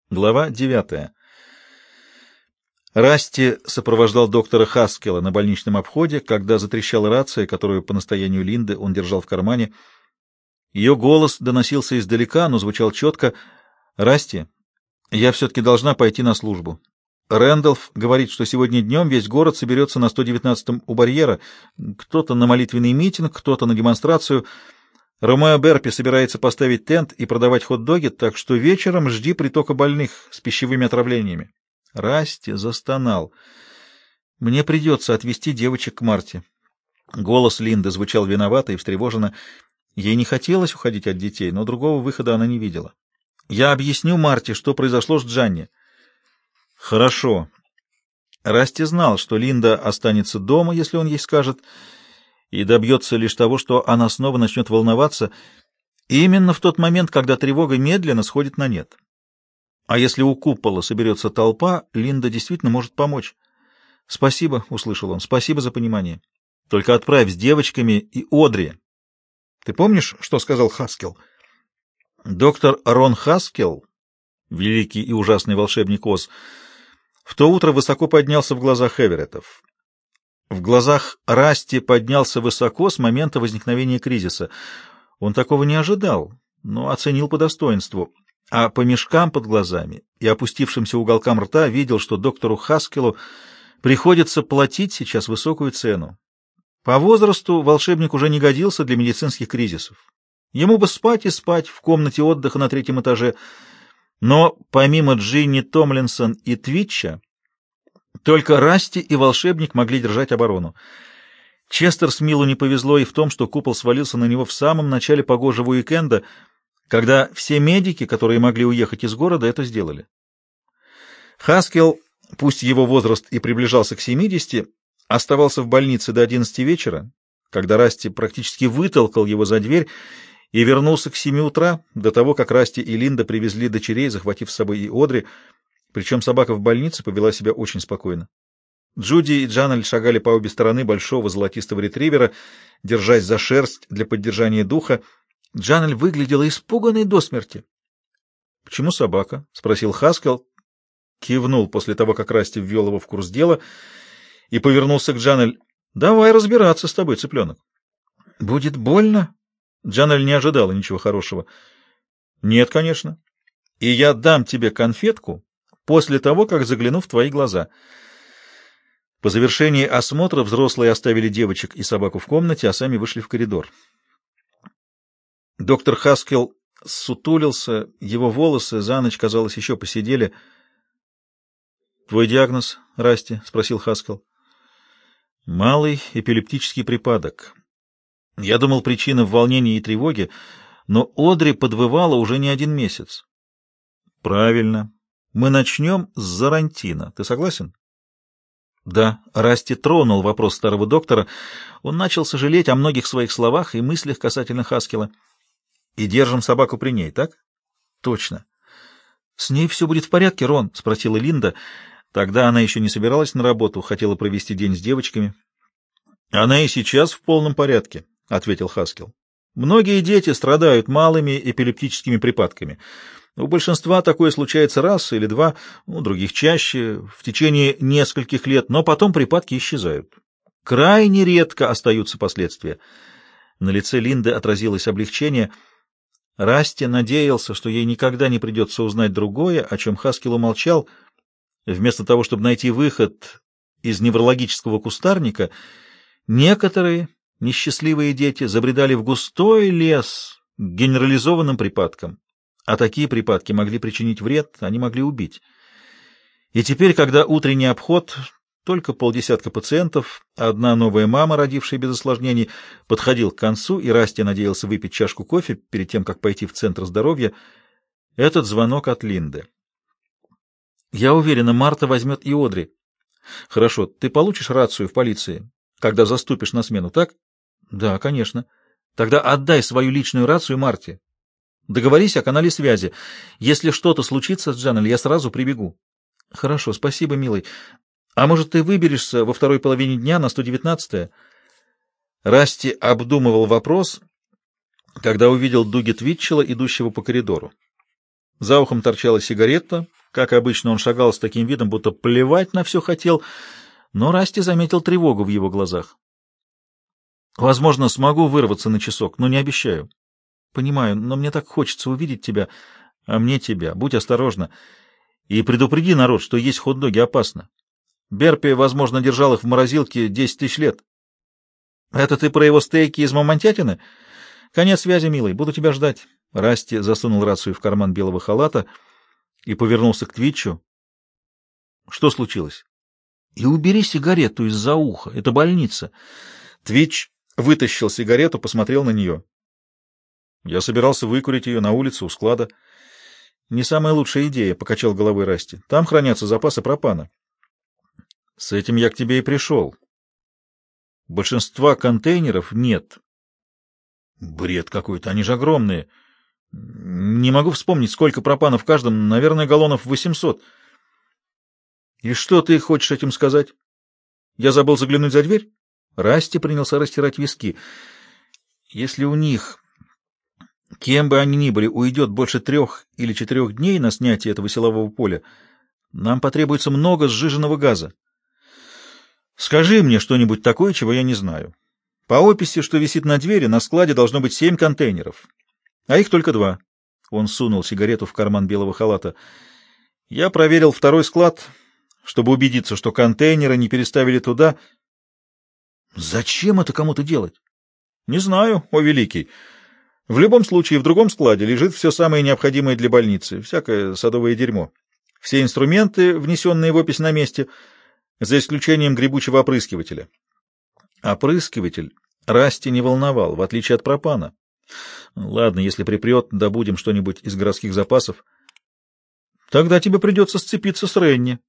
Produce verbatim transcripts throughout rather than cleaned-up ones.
Глава девятая. Расти сопровождал доктора Хаскела на больничном обходе, когда затрещала рация, которую по настоянию Линды он держал в кармане. Ее голос доносился издалека, но звучал четко. «Расти, я все-таки должна пойти на службу. Рэндалф говорит, что сегодня днем весь город соберется на сто девятнадцатом у барьера. Кто-то на молитвенный митинг, кто-то на демонстрацию. Ромео Берпи собирается поставить тент и продавать хот-доги, так что вечером жди притока больных с пищевыми отравлениями». Расти застонал. «Мне придется отвезти девочек к Марте». Голос Линды звучал виновато и встревоженно. Ей не хотелось уходить от детей, но другого выхода она не видела. «Я объясню Марте, что произошло с Джанни». «Хорошо». Расти знал, что Линда останется дома, если он ей скажет, и добьется лишь того, что она снова начнет волноваться, именно в тот момент, когда тревога медленно сходит на нет. А если у купола соберется толпа, Линда действительно может помочь. «Спасибо», — услышал он, — «спасибо за понимание. Только отправь с девочками и Одри». «Ты помнишь, что сказал Хаскел?» Доктор Рон Хаскел, великий и ужасный волшебник Оз, в то утро высоко поднялся в глазах Эвереттов. В глазах Расти поднялся высоко с момента возникновения кризиса. Он такого не ожидал, но оценил по достоинству. А по мешкам под глазами и опустившимся уголкам рта видел, что доктору Хаскелу приходится платить сейчас высокую цену. По возрасту волшебник уже не годился для медицинских кризисов. Ему бы спать и спать в комнате отдыха на третьем этаже, но помимо Джинни Томлинсон и Твитча, только Расти и волшебник могли держать оборону. Честер Смилу не повезло и в том, что купол свалился на него в самом начале погожего уикенда, когда все медики, которые могли уехать из города, это сделали. Хаскел, пусть его возраст и приближался к семидесяти, оставался в больнице до одиннадцати вечера, когда Расти практически вытолкал его за дверь и вернулся к семи утра, до того, как Расти и Линда привезли дочерей, захватив с собой и Одри, причем собака в больнице повела себя очень спокойно. Джуди и Джаналь шагали по обе стороны большого золотистого ретривера, держась за шерсть для поддержания духа. Джаналь выглядела испуганной до смерти. — Почему собака? — спросил Хаскел, кивнул после того, как Расти ввел его в курс дела, и повернулся к Джаналь. — Давай разбираться с тобой, цыпленок. — Будет больно? Джаналь не ожидала ничего хорошего. — Нет, конечно. И я дам тебе конфетку после того, как загляну в твои глаза. По завершении осмотра взрослые оставили девочек и собаку в комнате, а сами вышли в коридор. Доктор Хаскел сутулился, его волосы за ночь, казалось, еще посидели. — Твой диагноз, Расти? — спросил Хаскел. — Малый эпилептический припадок. Я думал, причина в волнении и тревоге, но Одри подвывала уже не один месяц. — Правильно. Мы начнем с Зарантина. Ты согласен? — Да. Расти тронул вопрос старого доктора. Он начал сожалеть о многих своих словах и мыслях касательно Хаскела. И держим собаку при ней, так? — Точно. — С ней все будет в порядке, Рон? — спросила Линда. Тогда она еще не собиралась на работу, хотела провести день с девочками. — Она и сейчас в полном порядке, — ответил Хаскел. — Многие дети страдают малыми эпилептическими припадками. У большинства такое случается раз или два, у других чаще, в течение нескольких лет, но потом припадки исчезают. Крайне редко остаются последствия. На лице Линды отразилось облегчение. Расти надеялся, что ей никогда не придется узнать другое, о чем Хаскел умолчал. Вместо того, чтобы найти выход из неврологического кустарника, некоторые несчастливые дети забредали в густой лес к генерализованным припадкам. А такие припадки могли причинить вред, они могли убить. И теперь, когда утренний обход, только полдесятка пациентов, одна новая мама, родившая без осложнений, подходил к концу, и Расти надеялся выпить чашку кофе перед тем, как пойти в Центр здоровья, этот звонок от Линды. «Я уверена, Марта возьмет и Одри». «Хорошо, ты получишь рацию в полиции, когда заступишь на смену, так?» «Да, конечно». «Тогда отдай свою личную рацию Марте. Договорись о канале связи. Если что-то случится с Джаналь, я сразу прибегу». «Хорошо, спасибо, милый. А может, ты выберешься во второй половине дня на сто девятнадцатое?» Расти обдумывал вопрос, когда увидел Дуги Твитчелла, идущего по коридору. За ухом торчала сигарета, Как обычно, он шагал с таким видом, будто плевать на все хотел, но Расти заметил тревогу в его глазах. «Возможно, смогу вырваться на часок, но не обещаю. Понимаю, но мне так хочется увидеть тебя, а мне тебя. Будь осторожна. И предупреди народ, что есть хот-доги опасно. Берпи, возможно, держал их в морозилке десять тысяч лет». «Это ты про его стейки из мамонтятины? Конец связи, милый, буду тебя ждать». Расти засунул рацию в карман белого халата и повернулся к Твитчу. «Что случилось?» «И убери сигарету из-за уха, это больница». Твитч вытащил сигарету, посмотрел на нее. «Я собирался выкурить ее на улице у склада». «Не самая лучшая идея», — покачал головой Расти. «Там хранятся запасы пропана». «С этим я к тебе и пришел. Большинства контейнеров нет». «Бред какой-то, они же огромные. Не могу вспомнить, сколько пропана в каждом, наверное, галлонов восемьсот». «И что ты хочешь этим сказать? Я забыл заглянуть за дверь?» Расти принялся растирать виски. «Если у них, кем бы они ни были, уйдет больше трех или четырех дней на снятие этого силового поля, нам потребуется много сжиженного газа. Скажи мне что-нибудь такое, чего я не знаю. По описи, что висит на двери, на складе должно быть семь контейнеров, а их только два». Он сунул сигарету в карман белого халата. «Я проверил второй склад, чтобы убедиться, что контейнеры не переставили туда». «Зачем это кому-то делать?» «Не знаю, о великий. В любом случае, в другом складе лежит все самое необходимое для больницы, всякое садовое дерьмо. Все инструменты, внесенные в опись, на месте, за исключением гребучего опрыскивателя». Опрыскиватель Расти не волновал, в отличие от пропана. «Ладно, если припрет, добудем что-нибудь из городских запасов». «Тогда тебе придется сцепиться с Ренни».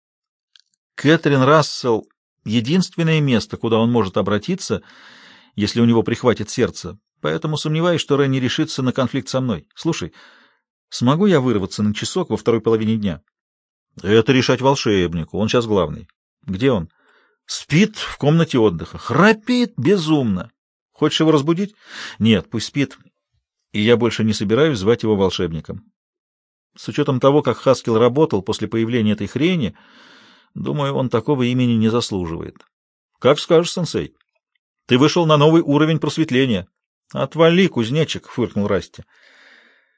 Кэтрин Рассел — единственное место, куда он может обратиться, если у него прихватит сердце, поэтому сомневаюсь, что Ренни решится на конфликт со мной. Слушай, смогу я вырваться на часок во второй половине дня? Это решать волшебнику, он сейчас главный. Где он? Спит в комнате отдыха, храпит безумно. Хочешь его разбудить? Нет, пусть спит, и я больше не собираюсь звать его волшебником. С учетом того, как Хаскел работал после появления этой хрени, думаю, он такого имени не заслуживает. Как скажешь, сенсей. Ты вышел на новый уровень просветления. Отвали, кузнечик, фыркнул Расти.